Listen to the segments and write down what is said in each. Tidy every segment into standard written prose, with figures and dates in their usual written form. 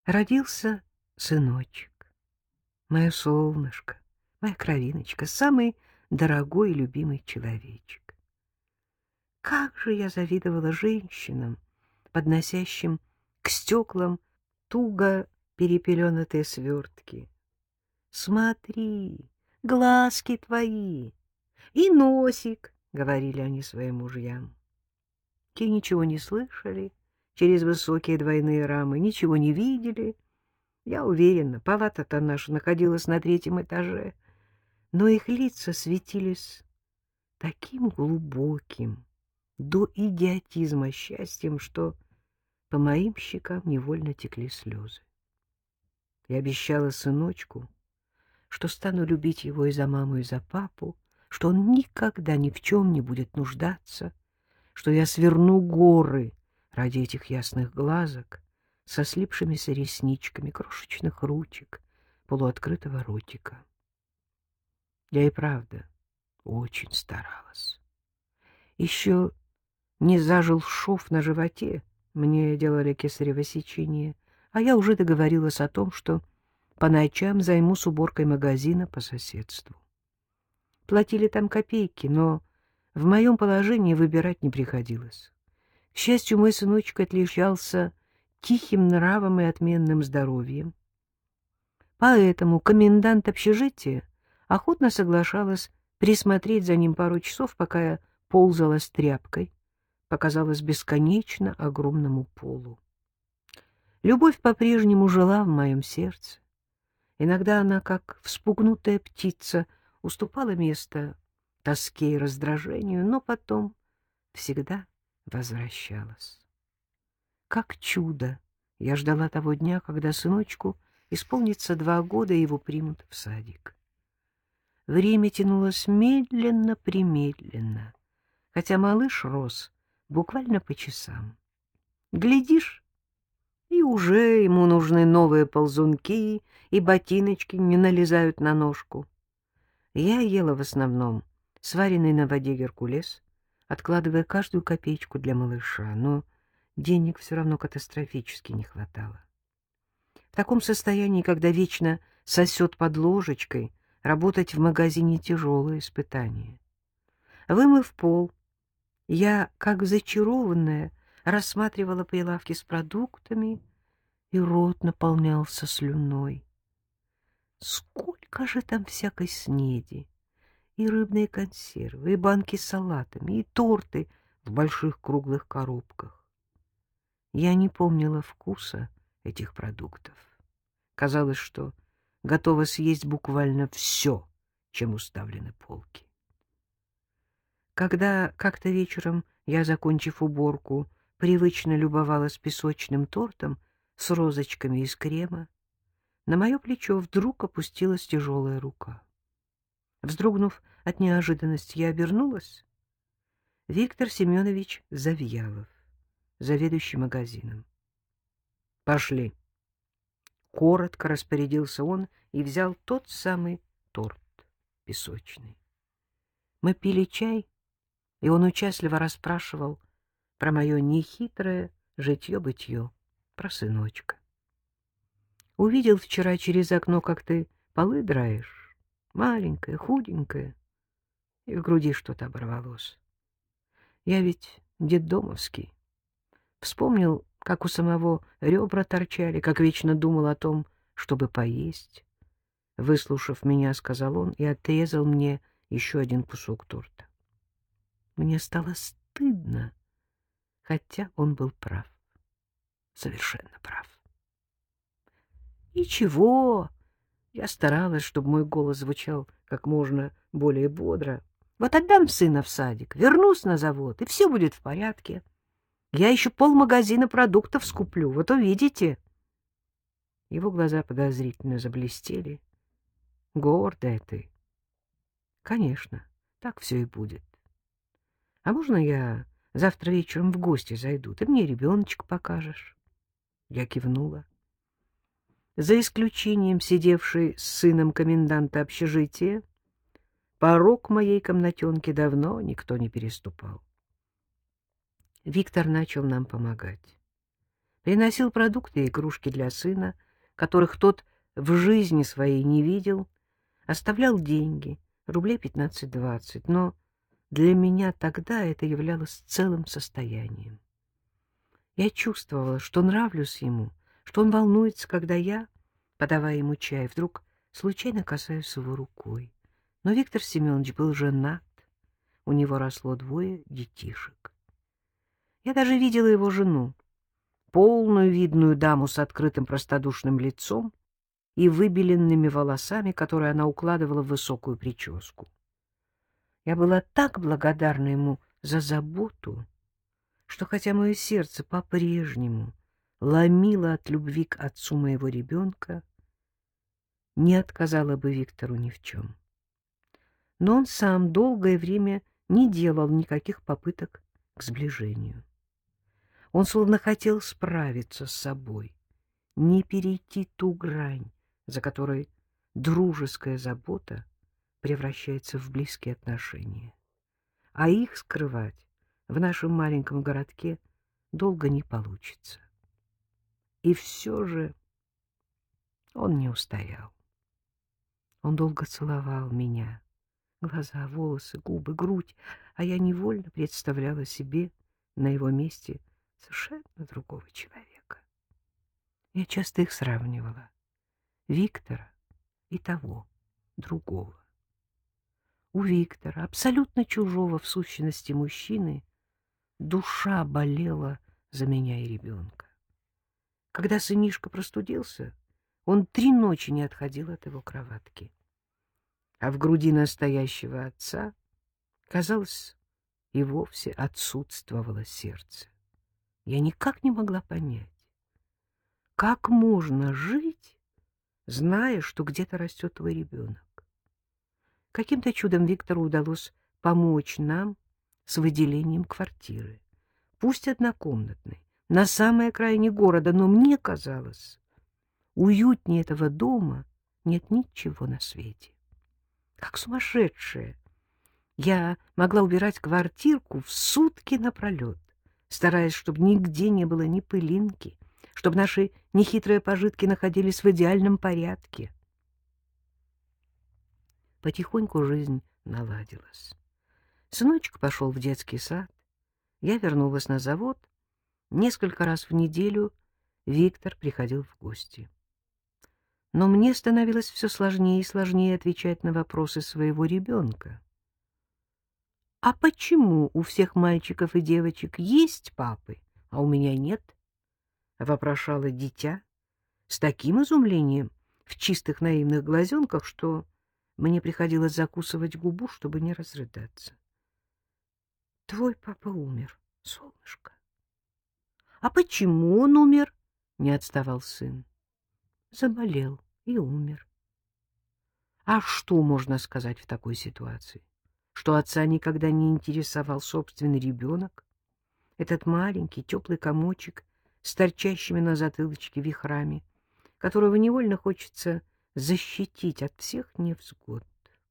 Родился сыночек, мое солнышко, моя кровиночка, самый дорогой и любимый человечек. Как же я завидовала женщинам, подносящим к стеклам туго перепеленатые свертки. «Смотри, глазки твои и носик», — говорили они своим мужьям. Те ничего не слышали через высокие двойные рамы, ничего не видели. Я уверена, палата-то наша находилась на 3-м этаже, но их лица светились таким глубоким, до идиотизма счастьем, что по моим щекам невольно текли слезы. Я обещала сыночку, что стану любить его и за маму, и за папу, что он никогда ни в чем не будет нуждаться, что я сверну горы ради этих ясных глазок со слипшимися ресничками, крошечных ручек, полуоткрытого ротика. Я и правда очень старалась. Еще не зажил шов на животе, мне делали кесарево сечение, а я уже договорилась о том, что по ночам займусь уборкой магазина по соседству. Платили там копейки, но в моем положении выбирать не приходилось. К счастью, мой сыночек отличался тихим нравом и отменным здоровьем. Поэтому комендант общежития охотно соглашалась присмотреть за ним пару часов, пока я ползала с тряпкой по, казалось, бесконечно огромному полу. Любовь по-прежнему жила в моем сердце. Иногда она, как вспугнутая птица, уступала место тоске и раздражению, но потом всегда возвращалась. Как чудо! Я ждала того дня, когда сыночку исполнится 2 года, и его примут в садик. Время тянулось медленно-премедленно, хотя малыш рос буквально по часам. Глядишь, и уже ему нужны новые ползунки, и ботиночки не налезают на ножку. Я ела в основном сваренный на воде геркулес, откладывая каждую копеечку для малыша, но денег все равно катастрофически не хватало. В таком состоянии, когда вечно сосет под ложечкой, работать в магазине — тяжелое испытание. Вымыв пол, я, как зачарованная, рассматривала прилавки с продуктами, и рот наполнялся слюной. Сколько же там всякой снеди! И рыбные консервы, и банки с салатами, и торты в больших круглых коробках. Я не помнила вкуса этих продуктов. Казалось, что готова съесть буквально все, чем уставлены полки. Когда как-то вечером я, закончив уборку, привычно любовалась песочным тортом с розочками из крема, на мое плечо вдруг опустилась тяжелая рука. Вздрогнув от неожиданности, я обернулась. Виктор Семенович Завьялов, заведующий магазином. «Пошли!» Коротко распорядился он и взял тот самый торт песочный. Мы пили чай, и он участливо расспрашивал про мое нехитрое житье-бытье, про сыночка. Увидел вчера через окно, как ты полы драешь, маленькая, худенькая, и в груди что-то оборвалось. Я ведь детдомовский. Вспомнил, как у самого ребра торчали, как вечно думал о том, чтобы поесть. Выслушав меня, сказал он и отрезал мне еще один кусок торта. Мне стало стыдно, хотя он был прав, совершенно прав. Ничего, я старалась, чтобы мой голос звучал как можно более бодро. Вот отдам сына в садик, вернусь на завод, и все будет в порядке. Я еще полмагазина продуктов скуплю, вот увидите. Его глаза подозрительно заблестели. Гордая ты. Конечно, так все и будет. А можно я завтра вечером в гости зайду? Ты мне ребеночка покажешь. Я кивнула. За исключением сидевшей с сыном коменданта общежития, порог моей комнатенки давно никто не переступал. Виктор начал нам помогать. приносил продукты и игрушки для сына, которых тот в жизни своей не видел, оставлял деньги, рублей 15-20, но для меня тогда это являлось целым состоянием. Я чувствовала, что нравлюсь ему, что он волнуется, когда я, подавая ему чай, вдруг случайно касаюсь его рукой. Но Виктор Семенович был женат, у него росло 2 детишек. Я даже видела его жену, полную видную даму с открытым простодушным лицом и выбеленными волосами, которые она укладывала в высокую прическу. Я была так благодарна ему за заботу, что хотя мое сердце по-прежнему ломило от любви к отцу моего ребенка, не отказала бы Виктору ни в чем. Но он сам долгое время не делал никаких попыток к сближению. Он словно хотел справиться с собой, не перейти ту грань, за которой дружеская забота превращается в близкие отношения. А их скрывать в нашем маленьком городке долго не получится. И все же он не устоял. Он долго целовал меня, глаза, волосы, губы, грудь, а я невольно представляла себе на его месте совершенно другого человека. Я часто их сравнивала, Виктора и того, другого. У Виктора, абсолютно чужого в сущности мужчины, душа болела за меня и ребенка. Когда сынишка простудился, он 3 ночи не отходил от его кроватки. А в груди настоящего отца, казалось, и вовсе отсутствовало сердце. Я никак не могла понять, как можно жить, зная, что где-то растет твой ребенок. Каким-то чудом Виктору удалось помочь нам с выделением квартиры, пусть однокомнатной, на самой окраине города, но мне казалось, уютнее этого дома нет ничего на свете. Как сумасшедшая, я могла убирать квартирку в сутки напролет, стараясь, чтобы нигде не было ни пылинки, чтобы наши нехитрые пожитки находились в идеальном порядке. Потихоньку жизнь наладилась. Сыночек пошел в детский сад, я вернулась на завод. Несколько раз в неделю Виктор приходил в гости. Но мне становилось все сложнее и сложнее отвечать на вопросы своего ребенка. «А почему у всех мальчиков и девочек есть папы, а у меня нет?» — вопрошало дитя с таким изумлением в чистых наивных глазенках, что мне приходилось закусывать губу, чтобы не разрыдаться. «Твой папа умер, солнышко». «А почему он умер?» — не отставал сын. «Заболел и умер». А что можно сказать в такой ситуации? Что отца никогда не интересовал собственный ребенок? Этот маленький теплый комочек с торчащими на затылочке вихрами, которого невольно хочется защитить от всех невзгод.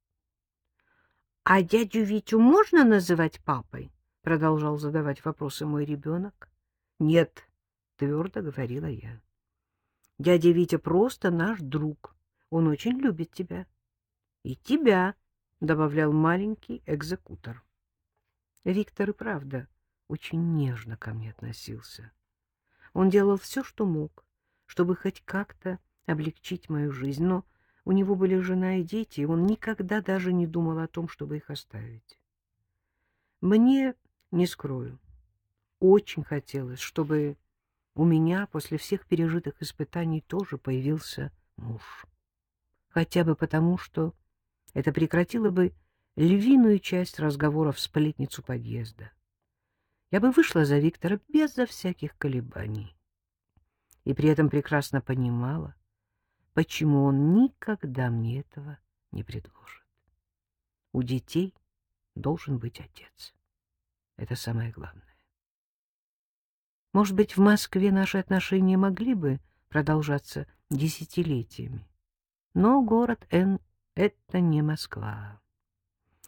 — А дядю Витю можно называть папой? — продолжал задавать вопросы мой ребенок. — Нет, — твердо говорила я. — Дядя Витя просто наш друг. Он очень любит тебя. — И тебя, — добавлял маленький экзекутор. Виктор и правда очень нежно ко мне относился. Он делал все, что мог, чтобы хоть как-то облегчить мою жизнь, но у него были жена и дети, и он никогда даже не думал о том, чтобы их оставить. Мне, не скрою, очень хотелось, чтобы у меня после всех пережитых испытаний тоже появился муж. Хотя бы потому, что это прекратило бы львиную часть разговоров сплетницу подъезда. Я бы вышла за Виктора безо всяких колебаний. И при этом прекрасно понимала, почему он никогда мне этого не предложит. У детей должен быть отец. Это самое главное. Может быть, в Москве наши отношения могли бы продолжаться десятилетиями, но город Н — это не Москва.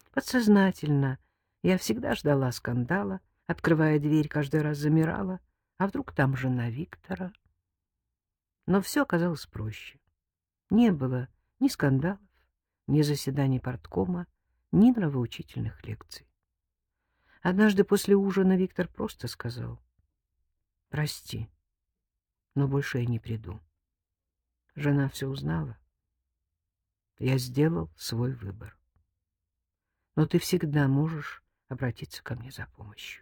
Подсознательно я всегда ждала скандала, открывая дверь, каждый раз замирала, А вдруг там жена Виктора? Но все оказалось проще. Не было ни скандалов, ни заседаний парткома, ни нравоучительных лекций. Однажды после ужина Виктор просто сказал: «Прости, но больше я не приду. Жена все узнала. Я сделал свой выбор. Но ты всегда можешь обратиться ко мне за помощью».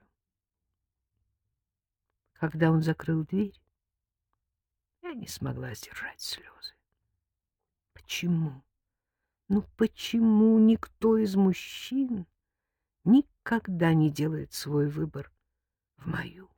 Когда он закрыл дверь, я не смогла сдержать слезы. Почему? Ну почему никто из мужчин никогда не делает свой выбор в мою